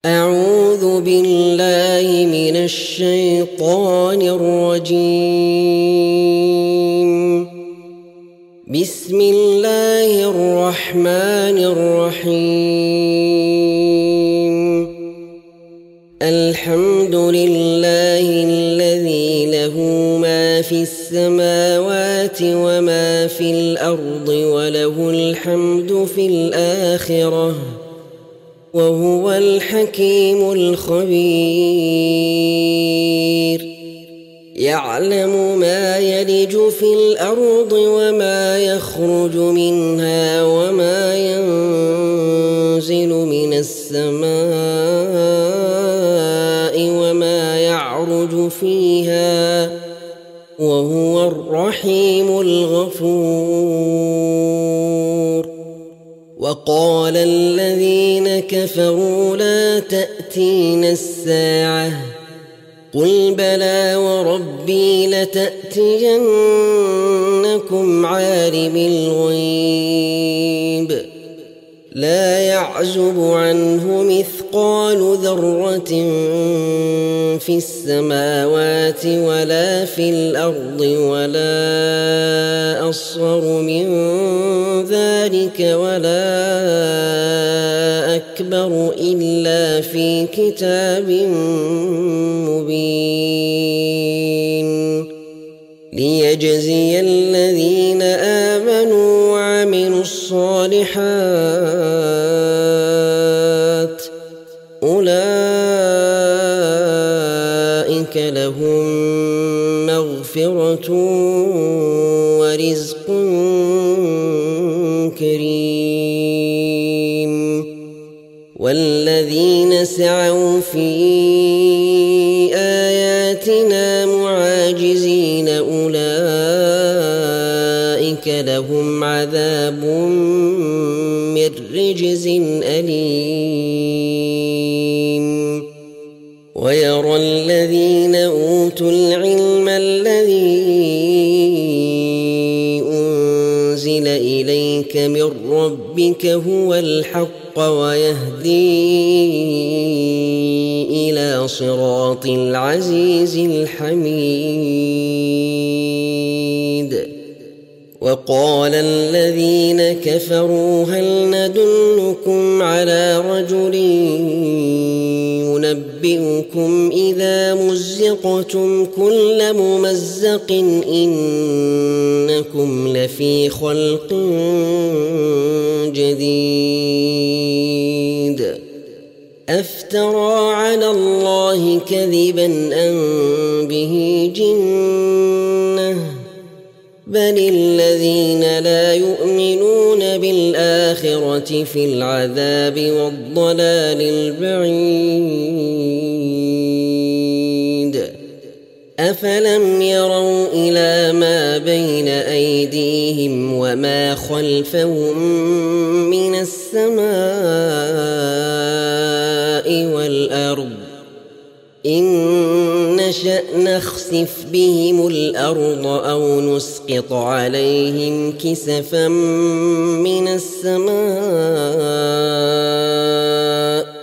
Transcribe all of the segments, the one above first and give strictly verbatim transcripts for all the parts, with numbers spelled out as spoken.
أعوذ بالله من الشيطان الرجيم. بسم الله الرحمن الرحيم. الحمد لله الذي له ما في السماوات وما في الأرض وله الحمد في الآخرة وهو الحكيم الخبير. يعلم ما يلج في الأرض وما يخرج منها وما ينزل من السماء وما يعرج فيها وهو الرحيم الغفور. وقال الذين كفروا لا تأتينا الساعة قل بلى وربي لتأتينكم عالم الغيب لا يعزب عنه مثقال ذرة في السماوات ولا في الأرض ولا أصغر من ذلك ولا أكبر إلا في كتاب مبين ليجزي الذين آمنوا وعملوا الصالحات أولئك لهم مغفرة ورزق كريم. والذين سعوا في آياتنا معاجزين أولئك لهم عذاب من رجز أليم. ويرى الذين أوتوا العلم الذي أنزل إليك من ربك هو الحق ويهدي إلى صراط العزيز الحميد. وقال الذين كفروا هل ندلكم على رجل ينبئكم إذا مزقتم كل ممزق إنكم لفي خلق جديد أفترى على الله كذبا أم به جنة بل الذين لا يؤمنون بالآخرة في العذاب والضلال البعيد. أفلم يروا إلى ما بين أيديهم وما خلفهم من السماء والأرض إن نشأ نخسف بهم الأرض أو نسقط عليهم كسفا من السماء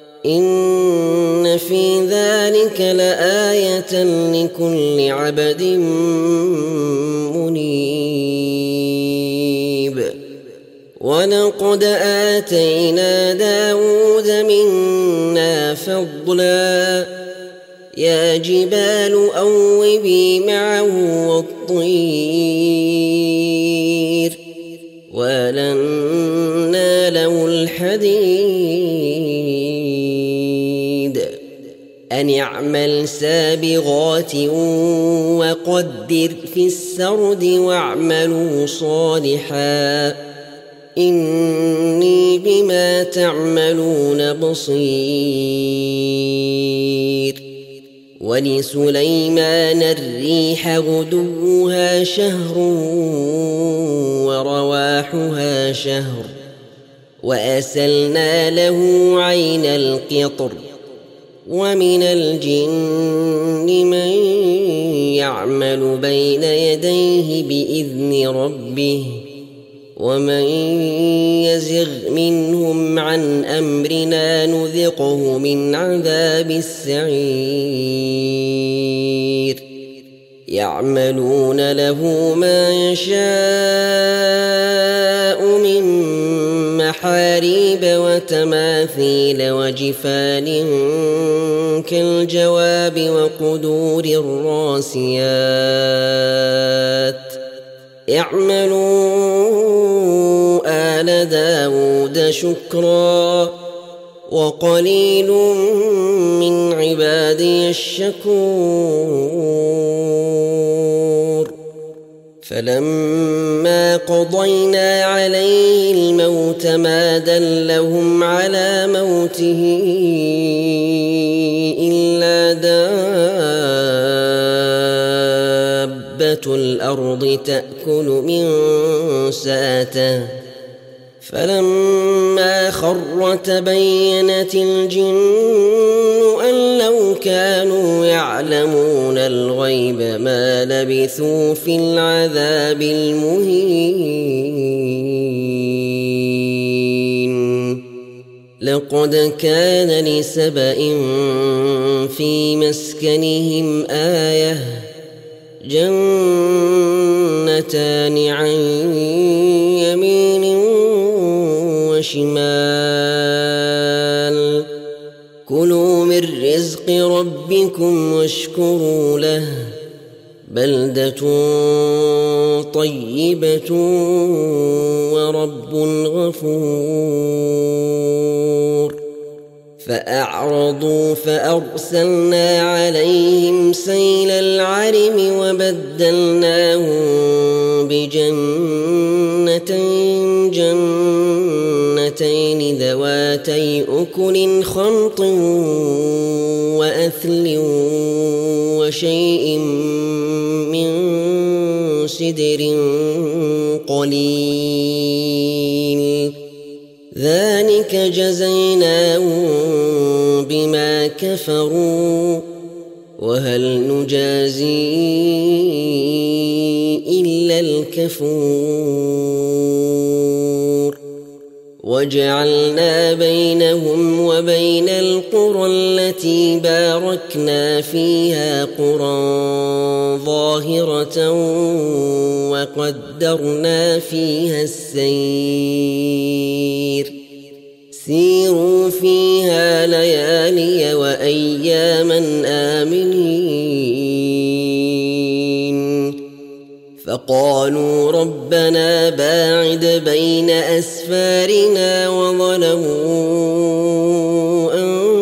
إن في ذلك لآية لكل عبد منيب. ولقد آتينا داود منا فضلا يا جبال أوبي معه والطير وألنا له الحديد أن اعمل سابغات وقدر في السرد واعملوا صالحا إني بما تعملون بصير. ولسليمان الريح غدوها شهر ورواحها شهر وأسلنا له عين القطر ومن الجن من يعمل بين يديه بإذن ربه ومن يزغ منهم عن أمرنا نذقه من عذاب السعير يعملون له ما يشاء من محاريب وتماثيل وجفان كالجواب وقدور الراسيات اعملوا آل داود شكرا وقليل من عبادي الشكور فلما قضينا عليه الموت ما دلهم على موته إلا دابة الأرض تأكل من سأته فلما خر تبينت الجن أن لو كانوا يعلمون الغيب ما لبثوا في العذاب المهين لقد كان لسبإ في مسكنهم آية جنتان عن يمين وشمال كلوا من رزق ربكم واشكروا له بلدة طيبة ورب غفور فأعرضوا فأرسلنا عليهم سيل العرم وبدلناهم بجنتين جنتين ذواتي أكل خمط وأثل وشيء من سدر قليل ذلك جزيناهم بما كفروا وهل نجازي إلا الكفور وجعلنا بينهم وبين القرى التي باركنا فيها قرى ظاهرة وقدرنا فيها السير سيروا فيها ليالي وأياما آمنين فقالوا ربنا باعد بين أسفارنا وظلموا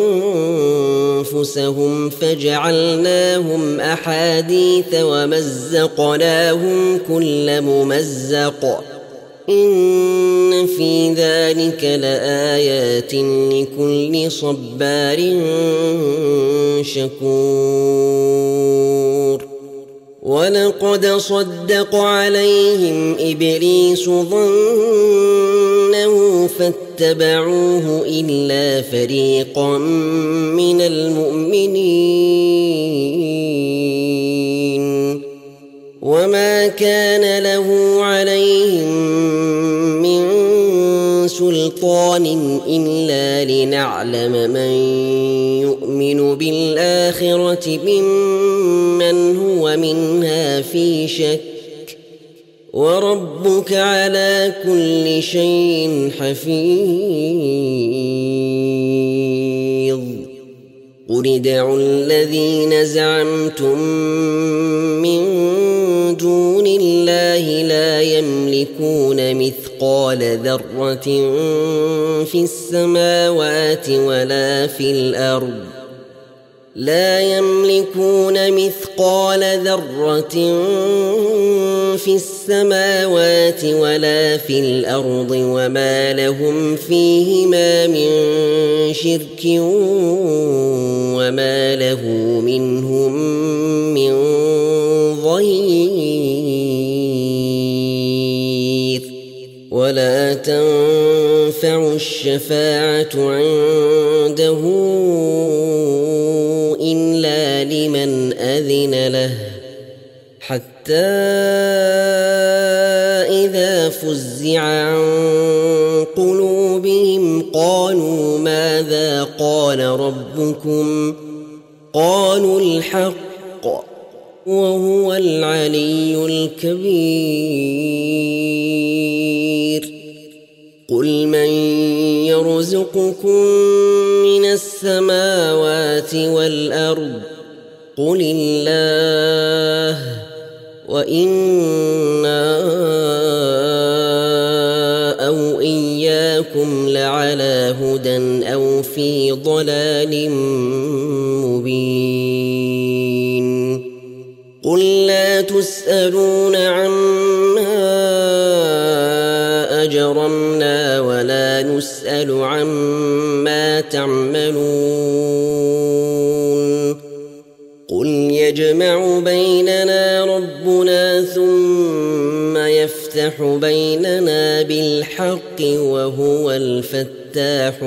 أنفسهم فجعلناهم أحاديث ومزقناهم كل ممزق إن في ذلك لآيات لكل صبار شكور ولقد صدق عليهم إبليس ظنه فاتبعوه إلا فريقا من المؤمنين وما كان له عليهم من سلطان إلا لنعلم من يؤمن بالآخرة ممن هو منها في شك وربك على كل شيء حفيظ قل ادعوا الذين زعمتم من دون الله لا يملكون مثقال ذرة في السماوات ولا في الأرض لا يملكون مثقال ذرة في السماوات ولا في الأرض وما لهم فيهما من شرك وما له منهم من ظهير ولا تنفع الشفاعة عنده إلا لمن أذن له حتى إذا فزع ففزع عن قلوبهم قالوا ماذا قال ربكم قالوا الحق وهو العلي الكبير قل من يرزقكم من السماوات والأرض قل الله وإنا أو إياكم لعلى هدى أو في ضلال مبين قل لا تسألون عما أجرمنا ولا نسأل عما تعملون قل يجمع بيننا ربنا ثم يفتح بيننا بالحق وهو الفتاح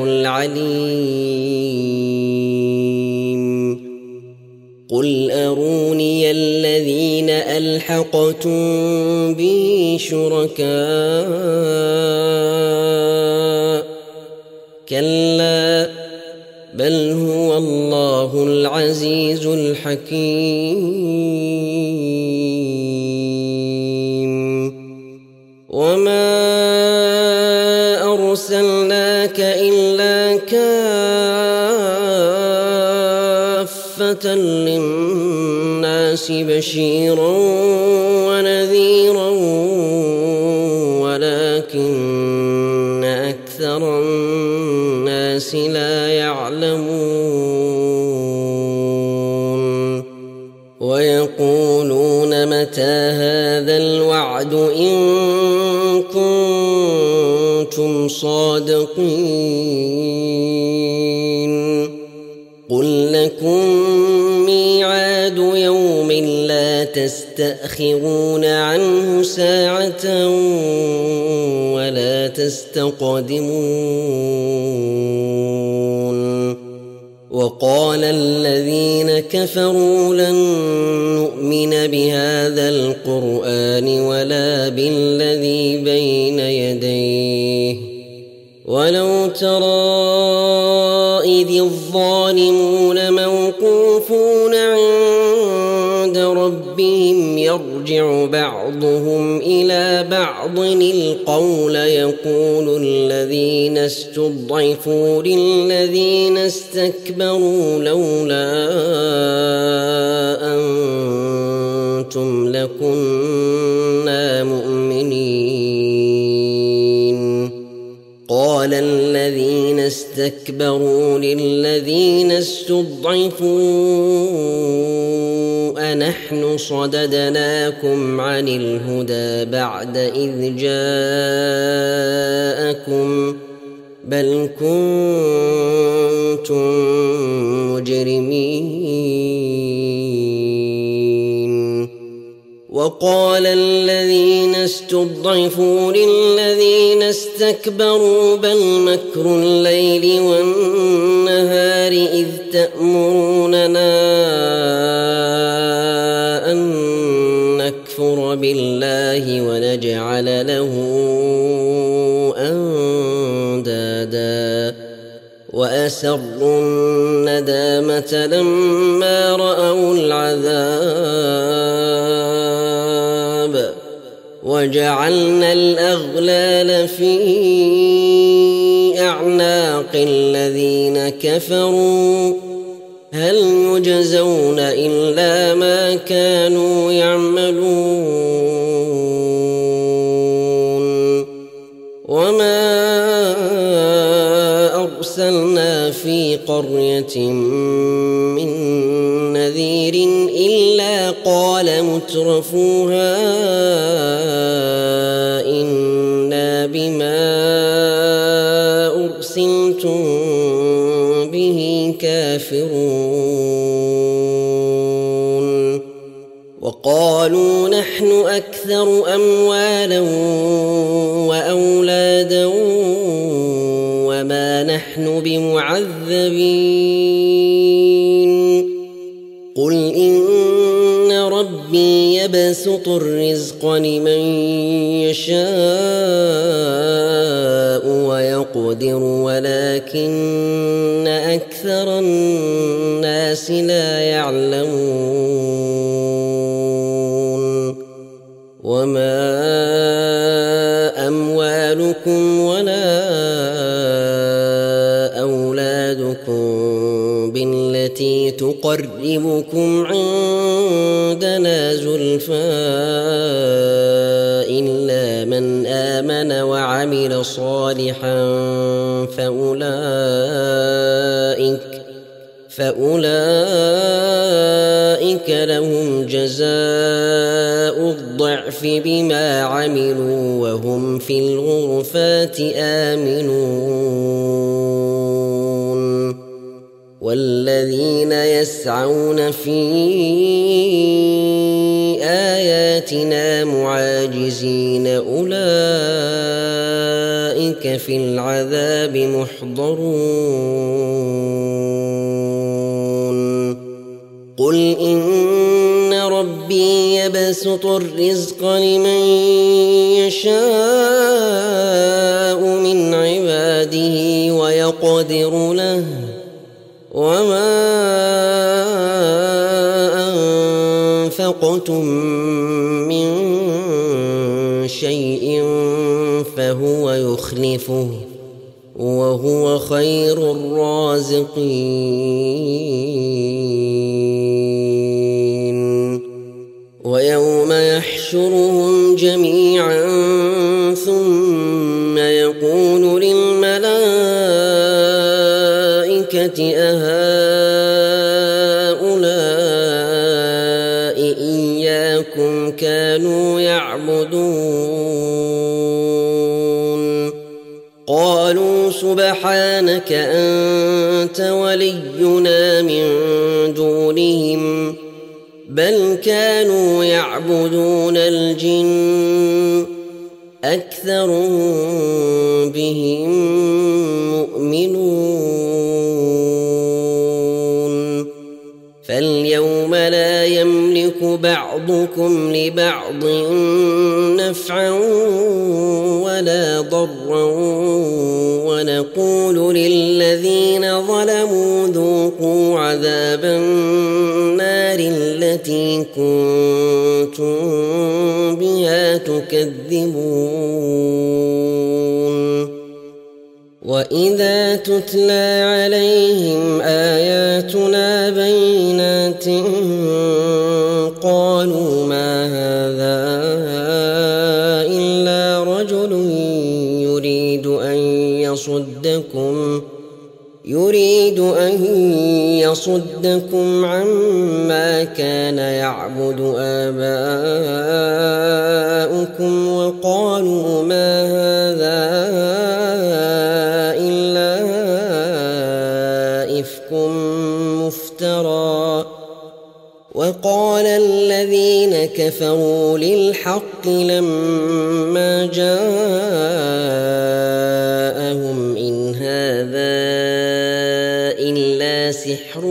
العليم قل أروني الذين ألحقتم به شركاء كلا بل هو الله العزيز الحكيم وما أرسلناك إلا كافة للناس بشيرا ونذيرا ولكن أكثر الناس لا يعلمون ويقولون متى هذا الوعد إن كنتم صادقين قل لكم ميعاد يوم لا تستأخرون عنه ساعة ولا تستقدمون وقال الذين كفروا لن نؤمن بهذا القرآن ولا بالذي بين يديه ولو ترى إذ الظالمون موقوفون عند ربهم يرجع بعضهم إلى بعض القول يقول الذين استضعفوا للذين استكبروا لولا أنتم لكنا مؤمنين قال الذين استكبروا للذين استضعفوا أنحن صددناكم عن الهدى بعد إذ جاءكم بل كنتم مجرمين وقال الذين استضعفوا للذين استكبروا بل مكر الليل والنهار إذ تأمروننا أن نكفر بالله ونجعل له أندادا وأسروا الندامة لما رأوا العذاب وجعلنا الأغلال في أعناق الذين كفروا هل يجزون إلا ما كانوا يعملون وما أرسلنا في قرية من نذير إلا قال مترفوها إنا بما أرسلتم به كافرون وقالوا نحن أكثر أموالا وأولادا وما نحن بمعذبين قل إن ربي يبسط الرزق لمن يشاء ويقدر ولكن أكثر الناس لا يعلمون وما أموالكم ولا أولادكم بالتي تقربكم عندنا زلفى إلا من آمن وعمل صالحا فأولئك فأولئك لهم جزاء الضعف بما عملوا وهم في الغرفات آمنون والذين يسعون في آياتنا معاجزين أولئك في العذاب محضرون قل إن ربي يبسط الرزق لمن يشاء من عباده ويقدر له وما أنفقتم من شيء فهو يخلفه وهو خير الرازقين ويوم يحشرهم جميعا ثم يقول للملائكة أهؤلاء إياكم كانوا يعبدون قالوا سبحانك أنت ولينا من دونهم بل كانوا يعبدون الجن أكثرهم بهم مؤمنون فاليوم لا يملك بعضكم لبعض نفعا ولا ضرا ونقول للذين ظلموا ذوقوا عذاب النار التي كنتم بها تكذبون وإذا تتلى عليهم آياتنا بينات قالوا ما هذا إلا رجل يريد أن يصدكم يريد أن يصدكم عما كان يعبد آباؤكم وقالوا ما هذا إلا إفك مفترى وقال الذين كفروا للحق لما جاءهم إن هذا إلا سحر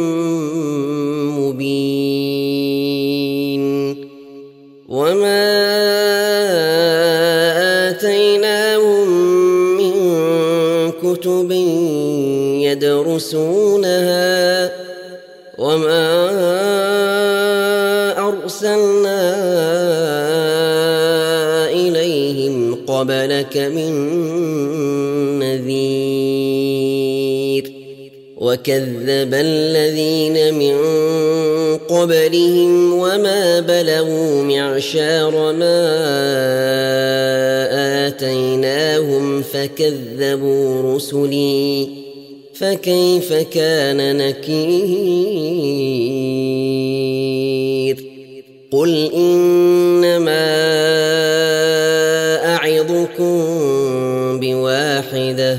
مبين وما آتيناهم من كتب يدرسونها وما أرسلنا إليهم قبلك من نذير وكذب الذين من قبلهم وما بلغوا معشار ما آتيناهم فكذبوا رسلي فكيف كان نكير قل إنما أعظكم بواحدة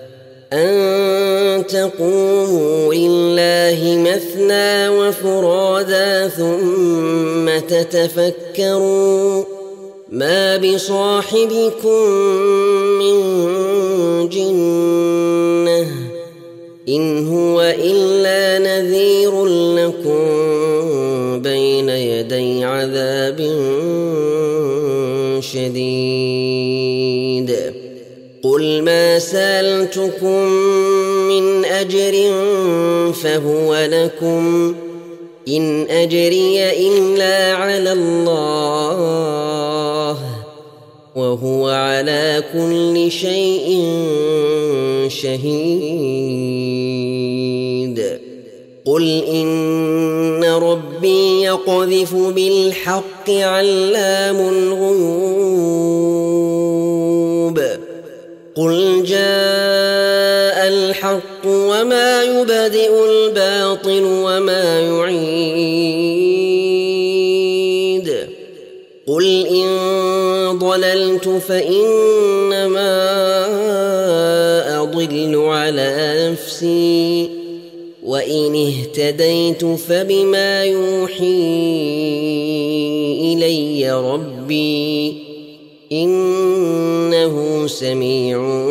أن تقوموا لله مثنى وفرادا ثم تتفكروا ما بصاحبكم من جنة إن هو إلا نذير لكم بين يدي يدي عذاب شديد قل ما سألتكم من أجر فهو لكم إن أجري إلا على الله وهو على كل شيء شهيد قل إن ربي يقذف بالحق علام الغيوب قل جاء الحق وما يبدئ الباطل وما يعيد قل إن ضللت فإنما أضل على نفسي وإن اهتديت فبما يوحي إلي ربي إنه سميع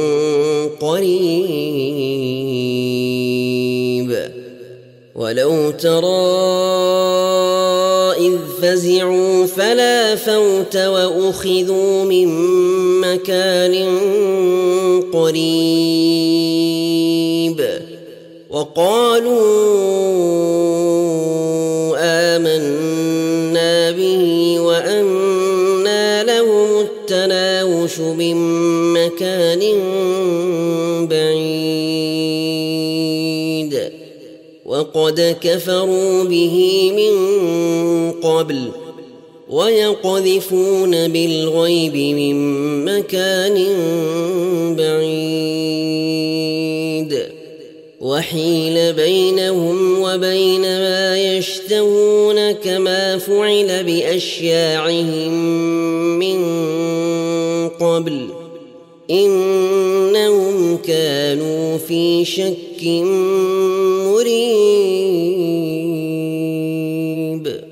قريب ولو ترى إذ فزعوا فلا فوت وأخذوا من مكان قريب وقالوا آمنا به وأنى لهم التناوش من مكان بعيد وقد كفروا به من قبل ويقذفون بالغيب من مكان بعيد وحيل بينهم وبين ما يشتهون كما فعل بأشياعهم من قبل إنهم كانوا في شك مريب.